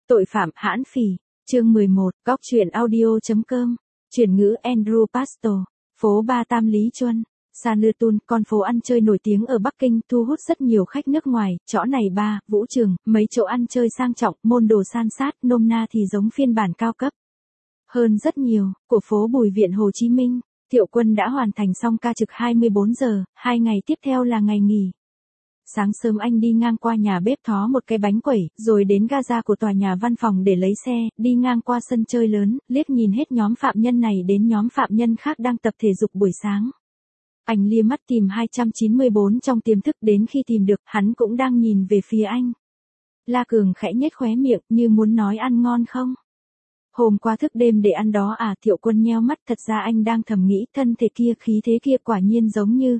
Tội phạm hãn phỉ, chương 11, góc truyện audio.com, chuyển ngữ Andrew Pastor, phố Ba Tam Lý Chuân, Sanlitun, con phố ăn chơi nổi tiếng ở Bắc Kinh, thu hút rất nhiều khách nước ngoài, chỗ này bar, vũ trường, mấy chỗ ăn chơi sang trọng, môn đồ san sát, nôm na thì giống phiên bản cao cấp hơn rất nhiều, của phố Bùi Viện Hồ Chí Minh. Thiệu Quân đã hoàn thành xong ca trực 24 giờ, 2 ngày tiếp theo là ngày nghỉ. Sáng sớm anh đi ngang qua nhà bếp thó một cái bánh quẩy, rồi đến gaza của tòa nhà văn phòng để lấy xe, đi ngang qua sân chơi lớn, liếc nhìn hết nhóm phạm nhân này đến nhóm phạm nhân khác đang tập thể dục buổi sáng. Anh lia mắt tìm 294 trong tiềm thức, đến khi tìm được, hắn cũng đang nhìn về phía anh. La Cường khẽ nhếch khóe miệng như muốn nói ăn ngon không? Hôm qua thức đêm để ăn đó à? Thiệu Quân nheo mắt, thật ra anh đang thầm nghĩ thân thể kia, khí thế kia quả nhiên giống như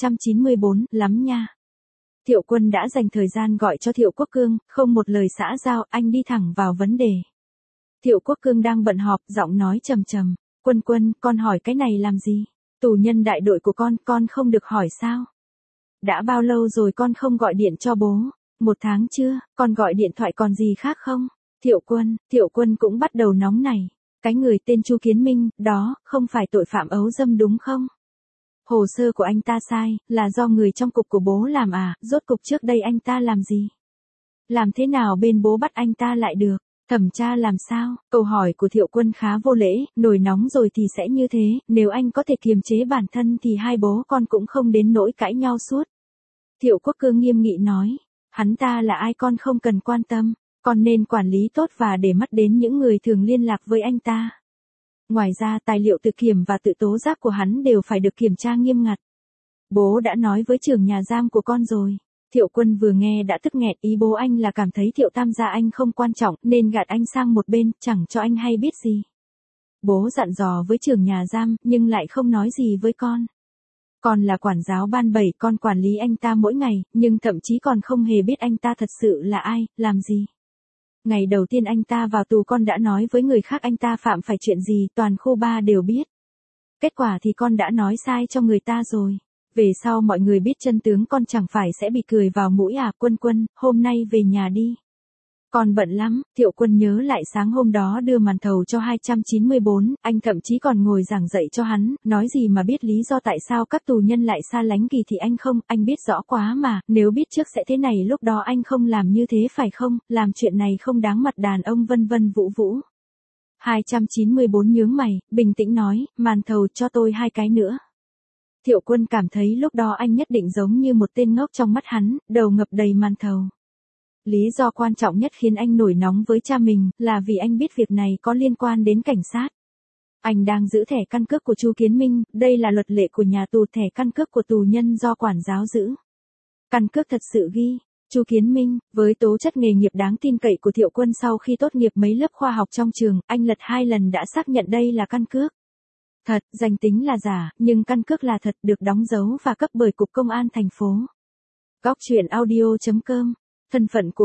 294 lắm nha. Thiệu Quân đã dành thời gian gọi cho Thiệu Quốc Cương, không một lời xã giao, anh đi thẳng vào vấn đề. Thiệu Quốc Cương đang bận họp, giọng nói trầm trầm. Quân, con hỏi cái này làm gì? Tù nhân đại đội của con không được hỏi sao? Đã bao lâu rồi con không gọi điện cho bố? 1 tháng chưa, con gọi điện thoại còn gì khác không? Thiệu Quân cũng bắt đầu nóng nảy. Cái người tên Chu Kiến Minh, đó, không phải tội phạm ấu dâm đúng không? Hồ sơ của anh ta sai, là do người trong cục của bố làm à? Rốt cục trước đây anh ta làm gì? Làm thế nào bên bố bắt anh ta lại được? Thẩm tra làm sao? Câu hỏi của Thiệu Quân khá vô lễ, nổi nóng rồi thì sẽ như thế, nếu anh có thể kiềm chế bản thân thì hai bố con cũng không đến nỗi cãi nhau suốt. Thiệu Quốc Cương nghiêm nghị nói, hắn ta là ai con không cần quan tâm, con nên quản lý tốt và để mắt đến những người thường liên lạc với anh ta. Ngoài ra tài liệu tự kiểm và tự tố giác của hắn đều phải được kiểm tra nghiêm ngặt. Bố đã nói với trưởng nhà giam của con rồi. Thiệu Quân vừa nghe đã tức nghẹt, ý bố anh là cảm thấy Thiệu Tam gia anh không quan trọng nên gạt anh sang một bên, chẳng cho anh hay biết gì. Bố dặn dò với trưởng nhà giam nhưng lại không nói gì với con. Con là quản giáo ban 7, con quản lý anh ta mỗi ngày, nhưng thậm chí còn không hề biết anh ta thật sự là ai, làm gì. Ngày đầu tiên anh ta vào tù con đã nói với người khác anh ta phạm phải chuyện gì, toàn khu 3 đều biết. Kết quả thì con đã nói sai cho người ta rồi. Về sau mọi người biết chân tướng con chẳng phải sẽ bị cười vào mũi à? Quân, hôm nay về nhà đi. Con bận lắm. Thiệu Quân nhớ lại sáng hôm đó đưa màn thầu cho 294, anh thậm chí còn ngồi giảng dạy cho hắn, nói gì mà biết lý do tại sao các tù nhân lại xa lánh Kỳ thì anh không, anh biết rõ quá mà, nếu biết trước sẽ thế này lúc đó anh không làm như thế phải không, làm chuyện này không đáng mặt đàn ông vân vũ. 294 nhướng mày, bình tĩnh nói, màn thầu cho tôi 2 cái nữa. Thiệu Quân cảm thấy lúc đó anh nhất định giống như một tên ngốc trong mắt hắn, đầu ngập đầy màn thầu. Lý do quan trọng nhất khiến anh nổi nóng với cha mình, là vì anh biết việc này có liên quan đến cảnh sát. Anh đang giữ thẻ căn cước của Chu Kiến Minh, đây là luật lệ của nhà tù, thẻ căn cước của tù nhân do quản giáo giữ. Căn cước thật sự ghi, Chu Kiến Minh, với tố chất nghề nghiệp đáng tin cậy của Thiệu Quân sau khi tốt nghiệp mấy lớp khoa học trong trường, anh lật 2 lần đã xác nhận đây là căn cước. Thật, danh tính là giả, nhưng căn cước là thật, được đóng dấu và cấp bởi Cục Công an thành phố. Góc truyện audio.com. Thân phận của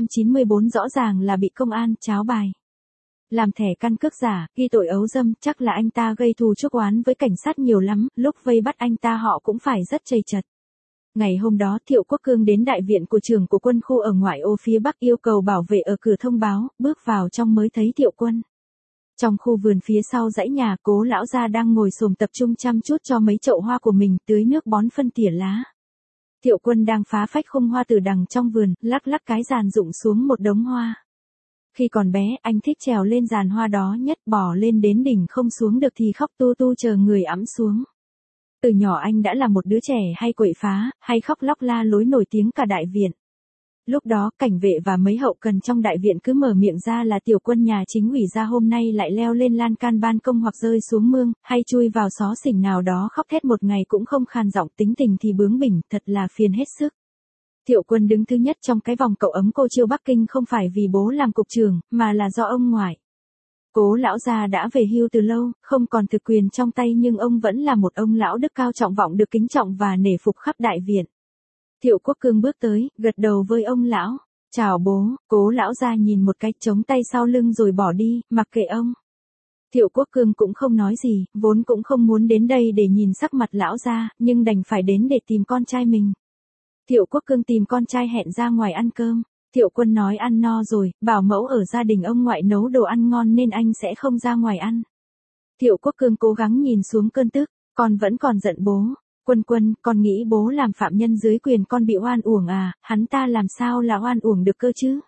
294 rõ ràng là bị công an tráo bài. Làm thẻ căn cước giả, ghi tội ấu dâm, chắc là anh ta gây thù chuốc oán với cảnh sát nhiều lắm, lúc vây bắt anh ta họ cũng phải rất chầy chật. Ngày hôm đó Thiệu Quốc Cương đến đại viện của trưởng của quân khu ở ngoại ô phía Bắc, yêu cầu bảo vệ ở cửa thông báo, bước vào trong mới thấy Thiệu Quân. Trong khu vườn phía sau dãy nhà, Cố lão gia đang ngồi xổm tập trung chăm chút cho mấy chậu hoa của mình, tưới nước bón phân tỉa lá. Thiệu Quân đang phá phách khung hoa từ đằng trong vườn, lắc cái giàn rụng xuống một đống hoa. Khi còn bé, anh thích trèo lên giàn hoa đó nhất, bò lên đến đỉnh không xuống được thì khóc tu chờ người ẵm xuống. Từ nhỏ anh đã là một đứa trẻ hay quậy phá, hay khóc lóc la lối nổi tiếng cả đại viện. Lúc đó, cảnh vệ và mấy hậu cần trong đại viện cứ mở miệng ra là Tiểu Quân nhà chính ủy ra hôm nay lại leo lên lan can ban công hoặc rơi xuống mương, hay chui vào xó xỉnh nào đó khóc thét một ngày cũng không khan giọng, tính tình thì bướng bỉnh, thật là phiền hết sức. Thiệu Quân đứng thứ nhất trong cái vòng cậu ấm cô chiêu Bắc Kinh không phải vì bố làm cục trưởng, mà là do ông ngoại. Cố lão gia đã về hưu từ lâu, không còn thực quyền trong tay nhưng ông vẫn là một ông lão đức cao trọng vọng được kính trọng và nể phục khắp đại viện. Thiệu Quốc Cương bước tới, gật đầu với ông lão. Chào bố. Cố lão gia nhìn một cái, chống tay sau lưng rồi bỏ đi, mặc kệ ông. Thiệu Quốc Cương cũng không nói gì, vốn cũng không muốn đến đây để nhìn sắc mặt lão gia, nhưng đành phải đến để tìm con trai mình. Thiệu Quốc Cương tìm con trai hẹn ra ngoài ăn cơm. Thiệu Quân nói ăn no rồi, bảo mẫu ở gia đình ông ngoại nấu đồ ăn ngon nên anh sẽ không ra ngoài ăn. Thiệu Quốc Cương cố gắng nhìn xuống cơn tức, con vẫn còn giận bố. Quân Quân, con nghĩ bố làm phạm nhân dưới quyền con bị oan uổng à, hắn ta làm sao là oan uổng được cơ chứ?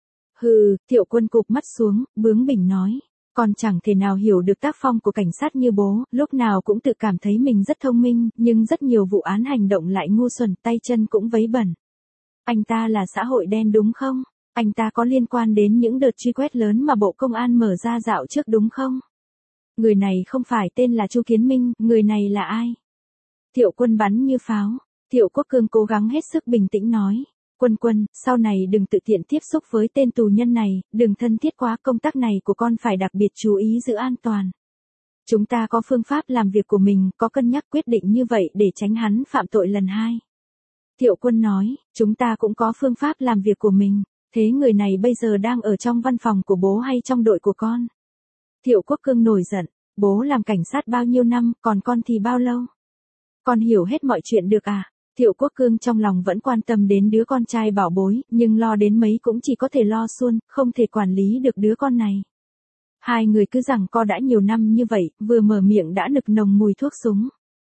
Hừ, Thiệu Quân cụp mắt xuống, bướng bỉnh nói. Con chẳng thể nào hiểu được tác phong của cảnh sát như bố, lúc nào cũng tự cảm thấy mình rất thông minh, nhưng rất nhiều vụ án hành động lại ngu xuẩn, tay chân cũng vấy bẩn. Anh ta là xã hội đen đúng không? Anh ta có liên quan đến những đợt truy quét lớn mà Bộ Công an mở ra dạo trước đúng không? Người này không phải tên là Chu Kiến Minh, người này là ai? Thiệu Quân bắn như pháo. Thiệu Quốc Cương cố gắng hết sức bình tĩnh nói. Quân Quân, sau này đừng tự tiện tiếp xúc với tên tù nhân này, đừng thân thiết quá, công tác này của con phải đặc biệt chú ý giữ an toàn. Chúng ta có phương pháp làm việc của mình, có cân nhắc quyết định như vậy để tránh hắn phạm tội lần hai. Thiệu Quân nói, chúng ta cũng có phương pháp làm việc của mình, thế người này bây giờ đang ở trong văn phòng của bố hay trong đội của con? Thiệu Quốc Cương nổi giận, bố làm cảnh sát bao nhiêu năm, còn con thì bao lâu? Con hiểu hết mọi chuyện được à? Thiệu Quốc Cương trong lòng vẫn quan tâm đến đứa con trai bảo bối, nhưng lo đến mấy cũng chỉ có thể lo suôn, không thể quản lý được đứa con này. Hai người cứ giằng co đã nhiều năm như vậy, vừa mở miệng đã nực nồng mùi thuốc súng.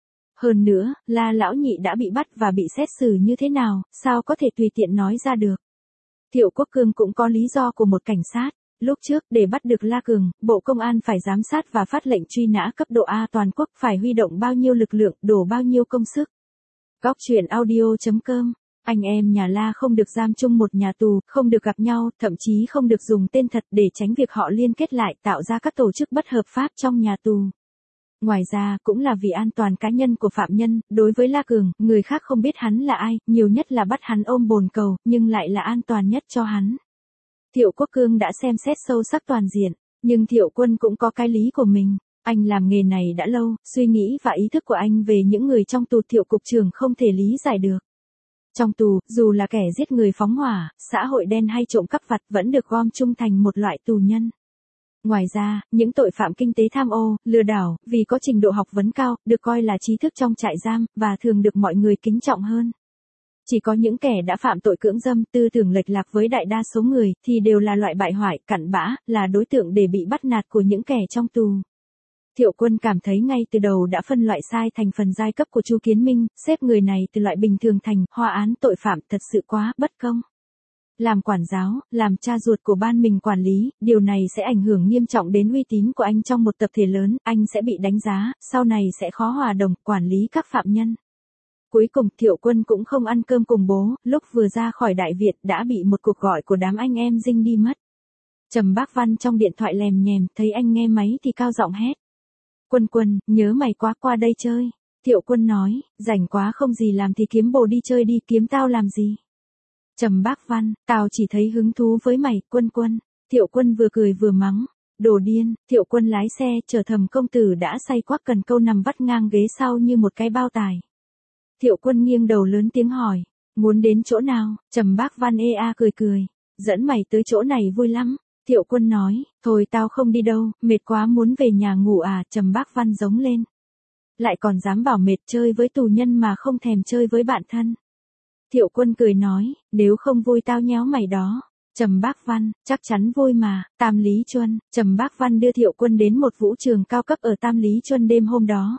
Hơn nữa, La lão nhị đã bị bắt và bị xét xử như thế nào, sao có thể tùy tiện nói ra được. Thiệu Quốc Cương cũng có lý do của một cảnh sát. Lúc trước, để bắt được La Cường, Bộ Công an phải giám sát và phát lệnh truy nã cấp độ A toàn quốc, phải huy động bao nhiêu lực lượng, đổ bao nhiêu công sức. Góc truyện audio.com. Anh em nhà La không được giam chung một nhà tù, không được gặp nhau, thậm chí không được dùng tên thật để tránh việc họ liên kết lại tạo ra các tổ chức bất hợp pháp trong nhà tù. Ngoài ra, cũng là vì an toàn cá nhân của phạm nhân, đối với La Cường, người khác không biết hắn là ai, nhiều nhất là bắt hắn ôm bồn cầu, nhưng lại là an toàn nhất cho hắn. Thiệu Quốc Cương đã xem xét sâu sắc toàn diện, nhưng Thiệu Quân cũng có cái lý của mình. Anh làm nghề này đã lâu, suy nghĩ và ý thức của anh về những người trong tù Thiệu cục trưởng không thể lý giải được. Trong tù, dù là kẻ giết người phóng hỏa, xã hội đen hay trộm cắp vặt vẫn được gom chung thành một loại tù nhân. Ngoài ra, những tội phạm kinh tế tham ô, lừa đảo, vì có trình độ học vấn cao, được coi là trí thức trong trại giam, và thường được mọi người kính trọng hơn. Chỉ có những kẻ đã phạm tội cưỡng dâm, tư tưởng lệch lạc với đại đa số người, thì đều là loại bại hoại, cặn bã, là đối tượng để bị bắt nạt của những kẻ trong tù. Thiệu Quân cảm thấy ngay từ đầu đã phân loại sai thành phần giai cấp của Chu Kiến Minh, xếp người này từ loại bình thường thành hoa án tội phạm, thật sự quá bất công. Làm quản giáo, làm cha ruột của ban mình quản lý, điều này sẽ ảnh hưởng nghiêm trọng đến uy tín của anh trong một tập thể lớn, anh sẽ bị đánh giá, sau này sẽ khó hòa đồng, quản lý các phạm nhân. Cuối cùng Thiệu Quân cũng không ăn cơm cùng bố, lúc vừa ra khỏi Đại Việt đã bị một cuộc gọi của đám anh em dinh đi mất. Trầm Bác Văn trong điện thoại lèm nhèm, thấy anh nghe máy thì cao giọng hét. Quân Quân, nhớ mày quá, qua đây chơi. Thiệu Quân nói, rảnh quá không gì làm thì kiếm bồ đi chơi đi, kiếm tao làm gì. Trầm Bác Văn, tao chỉ thấy hứng thú với mày, Quân Quân. Thiệu Quân vừa cười vừa mắng. Đồ điên. Thiệu Quân lái xe, chở Thẩm công tử đã say quắc cần câu nằm vắt ngang ghế sau như một cái bao tải. Thiệu Quân nghiêng đầu lớn tiếng hỏi, muốn đến chỗ nào? Trầm Bác Văn cười cười, dẫn mày tới chỗ này vui lắm. Thiệu Quân nói, thôi tao không đi đâu, mệt quá muốn về nhà ngủ à. Trầm Bác Văn giống lên. Lại còn dám bảo mệt, chơi với tù nhân mà không thèm chơi với bạn thân. Thiệu Quân cười nói, nếu không vui tao nhéo mày đó. Trầm Bác Văn, chắc chắn vui mà. Tam Lý Chuân. Trầm Bác Văn đưa Thiệu Quân đến một vũ trường cao cấp ở Tam Lý Chuân đêm hôm đó.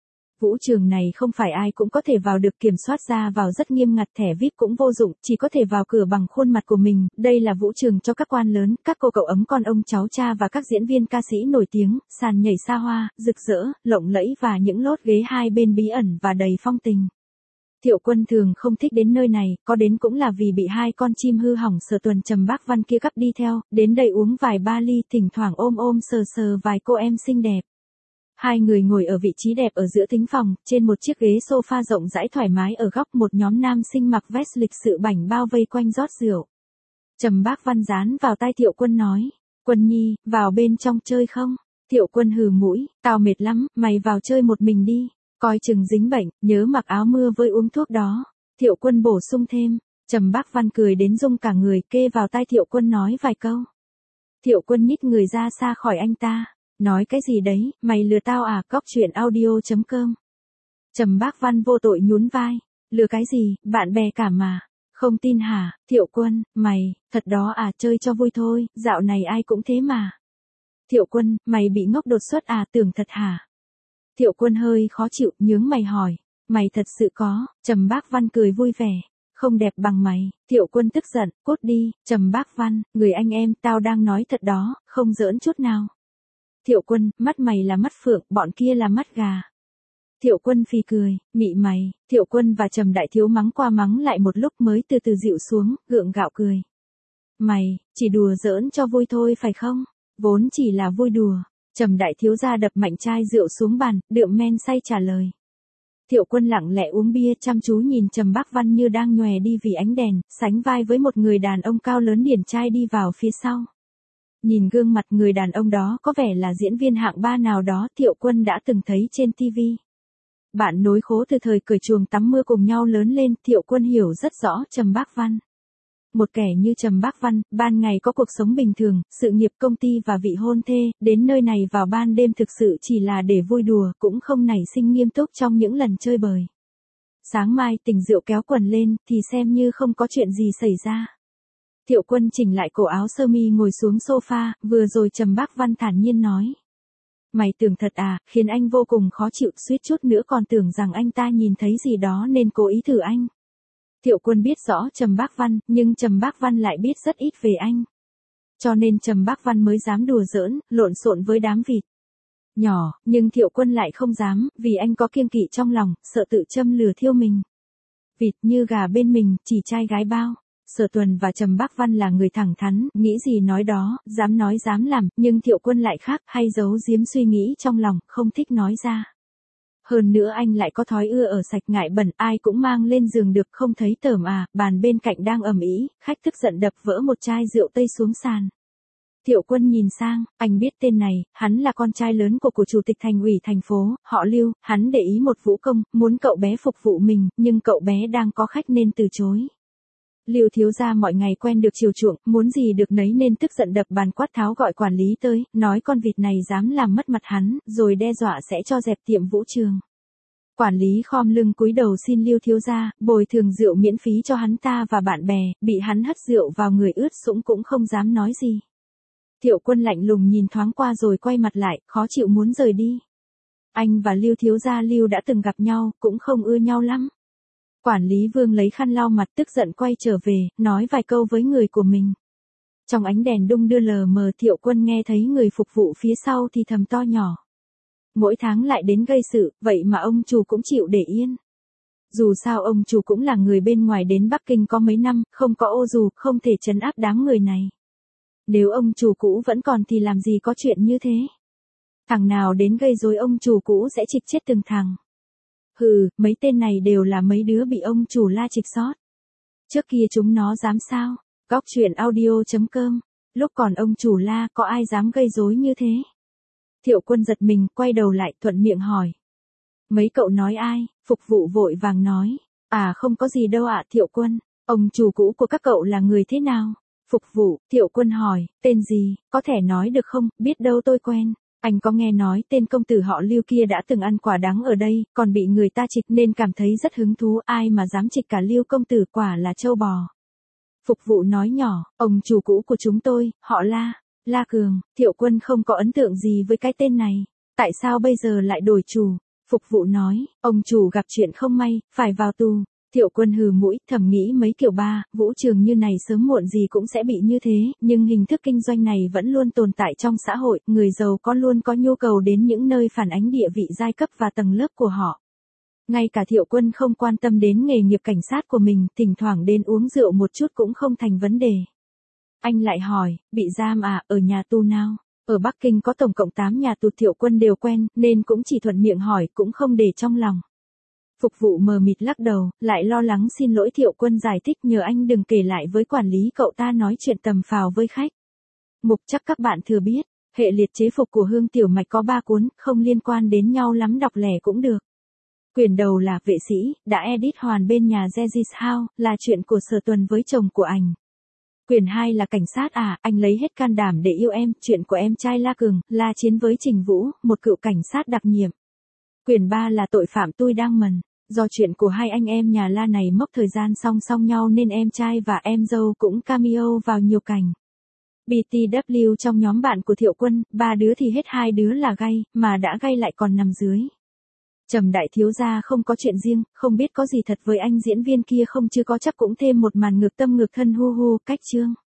Vũ trường này không phải ai cũng có thể vào được, kiểm soát ra vào rất nghiêm ngặt, thẻ VIP cũng vô dụng, chỉ có thể vào cửa bằng khuôn mặt của mình. Đây là vũ trường cho các quan lớn, các cô cậu ấm con ông cháu cha và các diễn viên ca sĩ nổi tiếng, sàn nhảy xa hoa, rực rỡ, lộng lẫy và những lốt ghế hai bên bí ẩn và đầy phong tình. Thiệu Quân thường không thích đến nơi này, có đến cũng là vì bị hai con chim hư hỏng Sở Tuần Trầm Bác Văn kia cắp đi theo, đến đây uống vài ba ly, thỉnh thoảng ôm ôm sờ sờ vài cô em xinh đẹp. Hai người ngồi ở vị trí đẹp ở giữa thính phòng, trên một chiếc ghế sofa rộng rãi thoải mái ở góc, một nhóm nam sinh mặc vest lịch sự bảnh bao vây quanh rót rượu. Trầm Bác Văn dán vào tai Thiệu Quân nói, Quân Nhi, vào bên trong chơi không? Thiệu Quân hừ mũi, tao mệt lắm, mày vào chơi một mình đi, coi chừng dính bệnh, nhớ mặc áo mưa với uống thuốc đó. Thiệu Quân bổ sung thêm, Trầm Bác Văn cười đến rung cả người, kê vào tai Thiệu Quân nói vài câu. Thiệu Quân nhích người ra xa khỏi anh ta. Nói cái gì đấy, mày lừa tao à? Góc truyện audio.com. Trầm Bác Văn vô tội nhún vai. Lừa cái gì, bạn bè cả mà. Không tin hả, Thiệu Quân, mày, thật đó à, chơi cho vui thôi, dạo này ai cũng thế mà. Thiệu Quân, mày bị ngốc đột xuất à, tưởng thật hả? Thiệu Quân hơi khó chịu, nhướng mày hỏi, mày thật sự có? Trầm Bác Văn cười vui vẻ, không đẹp bằng mày. Thiệu Quân tức giận, cút đi. Trầm Bác Văn, người anh em, tao đang nói thật đó, không giỡn chút nào. Thiệu Quân, mắt mày là mắt phượng, bọn kia là mắt gà. Thiệu Quân phì cười, mị mày. Thiệu Quân và Trầm Đại Thiếu mắng qua mắng lại một lúc mới từ từ dịu xuống, gượng gạo cười. Mày, chỉ đùa giỡn cho vui thôi phải không? Vốn chỉ là vui đùa. Trầm Đại Thiếu gia đập mạnh chai rượu xuống bàn, đượm men say trả lời. Thiệu Quân lặng lẽ uống bia, chăm chú nhìn Trầm Bác Văn như đang nhòe đi vì ánh đèn, sánh vai với một người đàn ông cao lớn điển trai đi vào phía sau. Nhìn gương mặt người đàn ông đó có vẻ là diễn viên hạng ba nào đó Thiệu Quân đã từng thấy trên TV. Bạn nối khố từ thời cởi chuồng tắm mưa cùng nhau lớn lên, Thiệu Quân hiểu rất rõ Trầm Bác Văn. Một kẻ như Trầm Bác Văn, ban ngày có cuộc sống bình thường, sự nghiệp công ty và vị hôn thê, đến nơi này vào ban đêm thực sự chỉ là để vui đùa, cũng không nảy sinh nghiêm túc trong những lần chơi bời. Sáng mai tỉnh rượu kéo quần lên, thì xem như không có chuyện gì xảy ra. Thiệu Quân chỉnh lại cổ áo sơ mi ngồi xuống sofa, vừa rồi Trầm Bác Văn thản nhiên nói. Mày tưởng thật à, khiến anh vô cùng khó chịu, suýt chút nữa còn tưởng rằng anh ta nhìn thấy gì đó nên cố ý thử anh. Thiệu Quân biết rõ Trầm Bác Văn, nhưng Trầm Bác Văn lại biết rất ít về anh. Cho nên Trầm Bác Văn mới dám đùa giỡn, lộn xộn với đám vịt nhỏ, nhưng Thiệu Quân lại không dám, vì anh có kiêng kỵ trong lòng, sợ tự châm lửa thiêu mình. Vịt như gà bên mình, chỉ trai gái bao. Sở Tuần và Trầm Bác Văn là người thẳng thắn, nghĩ gì nói đó, dám nói dám làm, nhưng Thiệu Quân lại khác, hay giấu giếm suy nghĩ trong lòng, không thích nói ra. Hơn nữa anh lại có thói ưa ở sạch ngại bẩn, ai cũng mang lên giường được, không thấy tởm à. Bàn bên cạnh đang ầm ĩ, khách tức giận đập vỡ một chai rượu tây xuống sàn. Thiệu Quân nhìn sang, anh biết tên này, hắn là con trai lớn của chủ tịch thành ủy thành phố, họ Lưu, hắn để ý một vũ công, muốn cậu bé phục vụ mình, nhưng cậu bé đang có khách nên từ chối. Lưu thiếu gia mọi ngày quen được chiều chuộng, muốn gì được nấy nên tức giận đập bàn quát tháo gọi quản lý tới, nói con vịt này dám làm mất mặt hắn, rồi đe dọa sẽ cho dẹp tiệm vũ trường. Quản lý khom lưng cúi đầu xin Lưu thiếu gia, bồi thường rượu miễn phí cho hắn ta và bạn bè, bị hắn hất rượu vào người ướt sũng cũng không dám nói gì. Thiệu Quân lạnh lùng nhìn thoáng qua rồi quay mặt lại, khó chịu muốn rời đi. Anh và Lưu thiếu gia Lưu đã từng gặp nhau, cũng không ưa nhau lắm. Quản lý Vương lấy khăn lau mặt tức giận quay trở về, nói vài câu với người của mình. Trong ánh đèn đung đưa lờ mờ Thiệu Quân nghe thấy người phục vụ phía sau thì thầm to nhỏ. Mỗi tháng lại đến gây sự, vậy mà ông chủ cũng chịu để yên. Dù sao ông chủ cũng là người bên ngoài đến Bắc Kinh có mấy năm, không có ô dù, không thể trấn áp đám người này. Nếu ông chủ cũ vẫn còn thì làm gì có chuyện như thế. Thằng nào đến gây rối ông chủ cũ sẽ trịch chết từng thằng. Hừ, mấy tên này đều là mấy đứa bị ông chủ la trịch sót. Trước kia chúng nó dám sao? Góc truyện audio.com. Lúc còn ông chủ la có ai dám gây rối như thế? Thiệu Quân giật mình, quay đầu lại thuận miệng hỏi. Mấy cậu nói ai? Phục vụ vội vàng nói. À không có gì đâu ạ Thiệu Quân. Ông chủ cũ của các cậu là người thế nào? Phục vụ, Thiệu Quân hỏi, tên gì, có thể nói được không, biết đâu tôi quen. Anh có nghe nói tên công tử họ Lưu kia đã từng ăn quả đắng ở đây, còn bị người ta trịch nên cảm thấy rất hứng thú, ai mà dám trịch cả Lưu công tử quả là trâu bò. Phục vụ nói nhỏ, ông chủ cũ của chúng tôi, họ La, La Cường. Thiệu Quân không có ấn tượng gì với cái tên này. Tại sao bây giờ lại đổi chủ? Phục vụ nói, ông chủ gặp chuyện không may, phải vào tù. Thiệu Quân hừ mũi, thầm nghĩ mấy kiểu ba, vũ trường như này sớm muộn gì cũng sẽ bị như thế, nhưng hình thức kinh doanh này vẫn luôn tồn tại trong xã hội, người giàu có luôn có nhu cầu đến những nơi phản ánh địa vị giai cấp và tầng lớp của họ. Ngay cả Thiệu Quân không quan tâm đến nghề nghiệp cảnh sát của mình, thỉnh thoảng đến uống rượu một chút cũng không thành vấn đề. Anh lại hỏi, bị giam à, ở nhà tù nào? Ở Bắc Kinh có tổng cộng 8 nhà tù. Thiệu Quân đều quen, nên cũng chỉ thuận miệng hỏi, cũng không để trong lòng. Phục vụ mờ mịt lắc đầu, lại lo lắng xin lỗi. Thiệu Quân giải thích nhờ anh đừng kể lại với quản lý cậu ta nói chuyện tầm phào với khách. Mục chắc các bạn thừa biết, hệ liệt chế phục của Hương Tiểu Mạch có 3 cuốn, không liên quan đến nhau lắm, đọc lẻ cũng được. Quyển đầu là Vệ sĩ, đã edit hoàn bên nhà Zegis House, là chuyện của Sở Tuần với chồng của ảnh. Quyển 2 là Cảnh sát à, anh lấy hết can đảm để yêu em, chuyện của em trai La Cường, La Chiến với Trình Vũ, một cựu cảnh sát đặc nhiệm. Quyển 3 là Tội phạm tôi đang mần. Do chuyện của hai anh em nhà La này mốc thời gian song song nhau nên em trai và em dâu cũng cameo vào nhiều cảnh. BTW trong nhóm bạn của Thiệu Quân, 3 đứa thì hết 2 đứa là gay, mà đã gay lại còn nằm dưới. Trầm đại thiếu gia không có chuyện riêng, không biết có gì thật với anh diễn viên kia không chứ có chắc cũng thêm một màn ngược tâm ngược thân hu hu, cách chương.